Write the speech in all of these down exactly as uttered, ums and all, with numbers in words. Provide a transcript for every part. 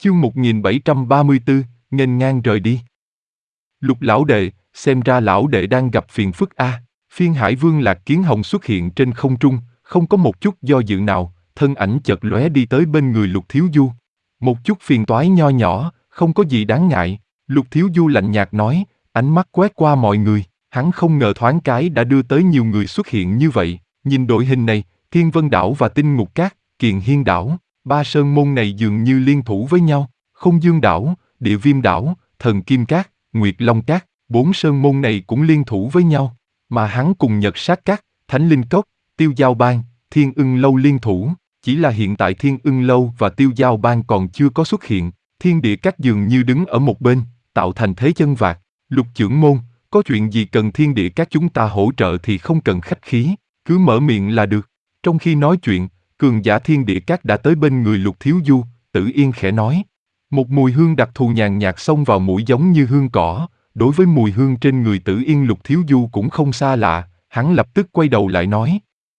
Chương một nghìn bảy trăm ba mươi tư, nghênh ngang rời đi. Lục lão đệ, xem ra lão đệ đang gặp phiền phức a. Phiên Hải Vương Lạc Kiến Hồng xuất hiện trên không trung, không có một chút do dự nào, thân ảnh chợt lóe đi tới bên người Lục Thiếu Du. Một chút phiền toái nho nhỏ, không có gì đáng ngại. Lục Thiếu Du lạnh nhạt nói, ánh mắt quét qua mọi người, hắn không ngờ thoáng cái đã đưa tới nhiều người xuất hiện như vậy. Nhìn đội hình này, Thiên Vân Đảo và Tinh Ngục Cát, Kiền Hiên Đảo, ba sơn môn này dường như liên thủ với nhau. Không Dương Đảo, Địa Viêm Đảo, Thần Kim Cát, Nguyệt Long Cát, bốn sơn môn này cũng liên thủ với nhau. Mà hắn cùng Nhật Sát Cát, Thánh Linh Cốc, Tiêu Giao Bang, Thiên Ưng Lâu liên thủ. Chỉ là hiện tại Thiên Ưng Lâu và Tiêu Giao Bang còn chưa có xuất hiện. Thiên Địa Cát dường như đứng ở một bên, tạo thành thế chân vạc. Lục trưởng môn, có chuyện gì cần Thiên Địa Cát chúng ta hỗ trợ thì không cần khách khí, cứ mở miệng là được. Trong khi nói chuyện, cường giả Thiên Địa Cát đã tới bên người Lục Thiếu Du. Tử Yên khẽ nói. Một mùi hương đặc thù nhàn nhạt xông vào mũi giống như hương cỏ. Đối với mùi hương trên người Tử Yên, Lục Thiếu Du cũng không xa lạ. Hắn lập tức quay đầu lại nói.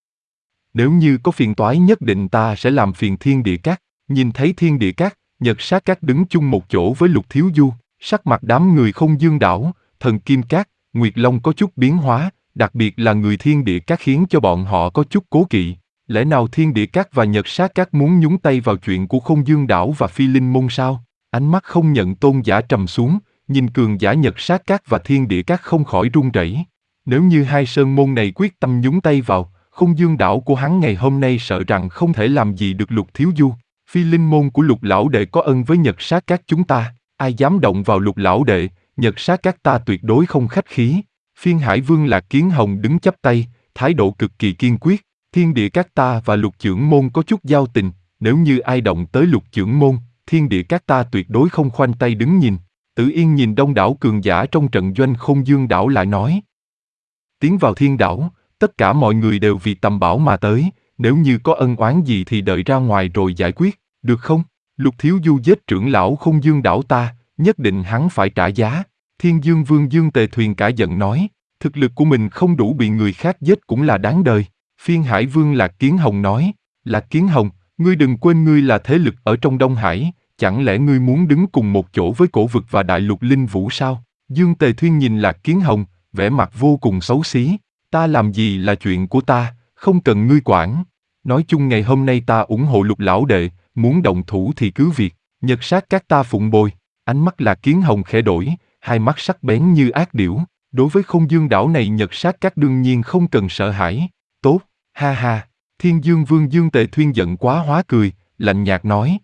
Nếu như có phiền toái nhất định ta sẽ làm phiền Thiên Địa Cát. Nhìn thấy Thiên Địa Cát, Nhật Sát Cát đứng chung một chỗ với Lục Thiếu Du. Sắc mặt đám người Không Dương Đảo, Thần Kim Cát, Nguyệt Long có chút biến hóa. Đặc biệt là người Thiên Địa Cát khiến cho bọn họ có chút cố kỵ. Lẽ nào Thiên Địa Cát và Nhật Sát Cát muốn nhúng tay vào chuyện của Không Dương Đảo và Phi Linh Môn sao? Ánh mắt Không Nhận Tôn giả trầm xuống, nhìn cường giả Nhật Sát Cát và Thiên Địa Cát không khỏi run rẩy. Nếu như hai sơn môn này quyết tâm nhúng tay vào, Không Dương Đảo của hắn ngày hôm nay sợ rằng không thể làm gì được Lục Thiếu Du. Phi Linh Môn của Lục lão đệ có ân với Nhật Sát Cát chúng ta, ai dám động vào Lục lão đệ, Nhật Sát Cát ta tuyệt đối không khách khí. Phiên Hải Vương Lạc Kiến Hồng đứng chắp tay, thái độ cực kỳ kiên quyết. Thiên Địa Cát ta và Lục trưởng môn có chút giao tình, nếu như ai động tới Lục trưởng môn, Thiên Địa Cát ta tuyệt đối không khoanh tay đứng nhìn. Tử Yên nhìn đông đảo cường giả trong trận doanh Không Dương Đảo lại nói. Tiến vào Thiên Đảo, tất cả mọi người đều vì tầm bảo mà tới, nếu như có ân oán gì thì đợi ra ngoài rồi giải quyết, được không? Lục Thiếu Du giết trưởng lão Không Dương Đảo ta, nhất định hắn phải trả giá. Thiên Dương Vương Dương Tề Thuyền cả giận nói, thực lực của mình không đủ bị người khác giết cũng là đáng đời. Phiên Hải Vương Lạc Kiến Hồng nói, Lạc Kiến Hồng, ngươi đừng quên ngươi là thế lực ở trong Đông Hải, chẳng lẽ ngươi muốn đứng cùng một chỗ với Cổ Vực và Đại Lục Linh Vũ sao? Dương Tề Thuyên nhìn Lạc Kiến Hồng, vẻ mặt vô cùng xấu xí, ta làm gì là chuyện của ta, không cần ngươi quản. Nói chung ngày hôm nay ta ủng hộ Lục lão đệ, muốn động thủ thì cứ việc, Nhật Sát Cát ta phụng bồi. Ánh mắt Lạc Kiến Hồng khẽ đổi, hai mắt sắc bén như ác điểu. Đối với Không Dương Đảo này Nhật Sát Cát đương nhiên không cần sợ hãi. Tốt, ha ha. Thiên Dương Vương Dương Tề Thuyên giận quá hóa cười, lạnh nhạt nói.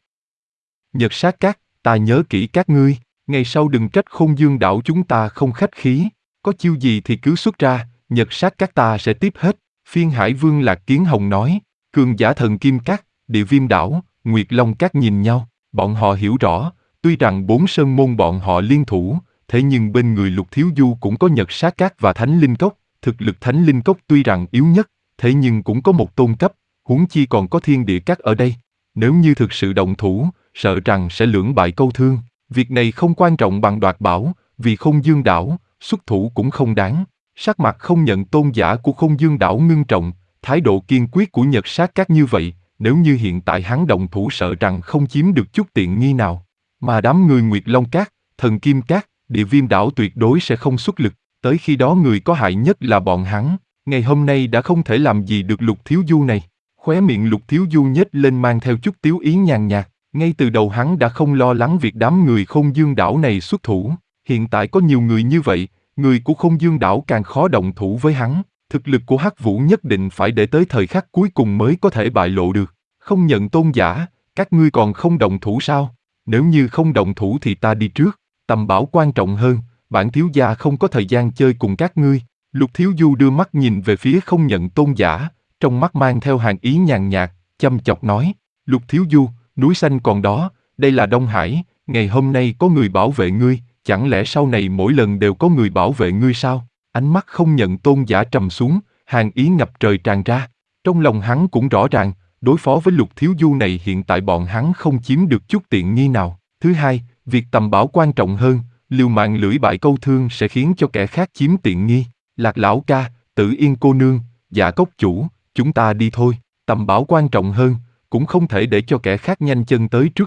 Nhật Sát Cát, ta nhớ kỹ các ngươi, ngày sau đừng trách Không Dương Đảo chúng ta không khách khí. Có chiêu gì thì cứ xuất ra, Nhật Sát Cát ta sẽ tiếp hết. Phiên Hải Vương Lạc Kiến Hồng nói. Cường giả Thần Kim Cát, Địa Viêm Đảo, Nguyệt Long Cát nhìn nhau, bọn họ hiểu rõ. Tuy rằng bốn sơn môn bọn họ liên thủ, thế nhưng bên người Lục Thiếu Du cũng có Nhật Sát Cát và Thánh Linh Cốc. Thực lực Thánh Linh Cốc tuy rằng yếu nhất, thế nhưng cũng có một tôn cấp, huống chi còn có Thiên Địa Cát ở đây. Nếu như thực sự động thủ, sợ rằng sẽ lưỡng bại câu thương. Việc này không quan trọng bằng đoạt bảo, vì Không Dương Đảo, xuất thủ cũng không đáng. Sắc mặt Không Nhận Tôn giả của Không Dương Đảo ngưng trọng, thái độ kiên quyết của Nhật Sát Cát như vậy, nếu như hiện tại hắn động thủ sợ rằng không chiếm được chút tiện nghi nào. Mà đám người Nguyệt Long Cát, Thần Kim Cát, Địa Viêm Đảo tuyệt đối sẽ không xuất lực, tới khi đó người có hại nhất là bọn hắn. Ngày hôm nay đã không thể làm gì được Lục Thiếu Du này. Khóe miệng Lục Thiếu Du nhếch lên mang theo chút tiếu ý nhàn nhạt. Ngay từ đầu hắn đã không lo lắng việc đám người Không Dương Đảo này xuất thủ. Hiện tại có nhiều người như vậy, người của Không Dương Đảo càng khó động thủ với hắn. Thực lực của Hắc Vũ nhất định phải để tới thời khắc cuối cùng mới có thể bại lộ được. Không Nhận Tôn giả, các ngươi còn không động thủ sao? Nếu như không động thủ thì ta đi trước. Tầm bảo quan trọng hơn, bản thiếu gia không có thời gian chơi cùng các ngươi. Lục Thiếu Du đưa mắt nhìn về phía Không Nhận Tôn giả, trong mắt mang theo hàn ý nhàn nhạt, chăm chọc nói. Lục Thiếu Du, núi xanh còn đó, đây là Đông Hải, ngày hôm nay có người bảo vệ ngươi, chẳng lẽ sau này mỗi lần đều có người bảo vệ ngươi sao? Ánh mắt Không Nhận Tôn giả trầm xuống, hàn ý ngập trời tràn ra. Trong lòng hắn cũng rõ ràng, đối phó với Lục Thiếu Du này hiện tại bọn hắn không chiếm được chút tiện nghi nào. Thứ hai, việc tầm bảo quan trọng hơn, liều mạng lưỡi bại câu thương sẽ khiến cho kẻ khác chiếm tiện nghi. Lạc lão ca, Tử Yên cô nương, Dạ Cốc chủ, chúng ta đi thôi. Tầm bảo quan trọng hơn, cũng không thể để cho kẻ khác nhanh chân tới trước được.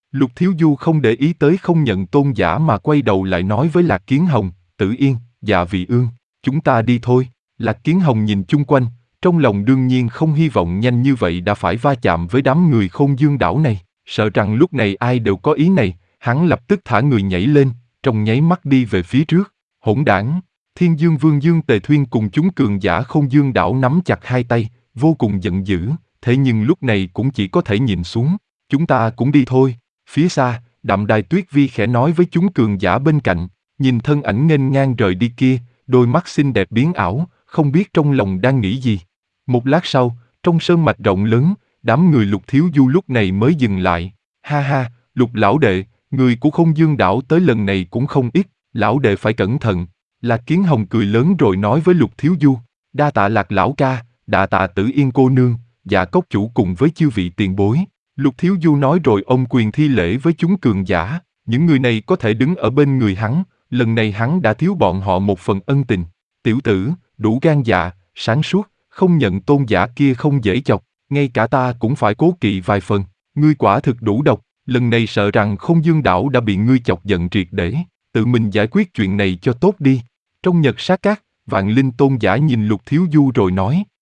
Lục Thiếu Du không để ý tới không nhận tôn giả mà quay đầu lại nói với Lạc Kiến Hồng, Tử Yên, Dạ Vị Ương, chúng ta đi thôi. Lạc Kiến Hồng nhìn chung quanh, trong lòng đương nhiên không hy vọng nhanh như vậy đã phải va chạm với đám người Khôn Dương đảo này, sợ rằng lúc này ai đều có ý này, hắn lập tức thả người nhảy lên, trong nháy mắt đi về phía trước. Hỗn đảng! Thiên Dương Vương Dương Tề Thuyên cùng chúng cường giả Khôn Dương đảo nắm chặt hai tay, vô cùng giận dữ, thế nhưng lúc này cũng chỉ có thể nhìn xuống. Chúng ta cũng đi thôi. Phía xa, Đạm Đài Tuyết Vi khẽ nói với chúng cường giả bên cạnh, nhìn thân ảnh nghênh ngang rời đi kia, đôi mắt xinh đẹp biến ảo, không biết trong lòng đang nghĩ gì. Một lát sau, trong sơn mạch rộng lớn, đám người Lục Thiếu Du lúc này mới dừng lại. Ha ha, Lục lão đệ, người của Khôn Dương đảo tới lần này cũng không ít, lão đệ phải cẩn thận. Lạc Kiến Hồng cười lớn rồi nói với Lục Thiếu Du, đa tạ Lạc lão ca, đa tạ Tử Yên cô nương, Dạ cốc chủ cùng với chư vị tiền bối. Lục Thiếu Du nói rồi ôm quyền thi lễ với chúng cường giả, những người này có thể đứng ở bên người hắn, lần này hắn đã thiếu bọn họ một phần ân tình. Tiểu tử, đủ gan dạ, sáng suốt, không nhận tôn giả kia không dễ chọc, ngay cả ta cũng phải cố kỵ vài phần, ngươi quả thực đủ độc, lần này sợ rằng Khôn Dương đảo đã bị ngươi chọc giận triệt để, tự mình giải quyết chuyện này cho tốt đi. Trong Nhật Sát Các, Vạn Linh tôn giả nhìn Lục Thiếu Du rồi nói,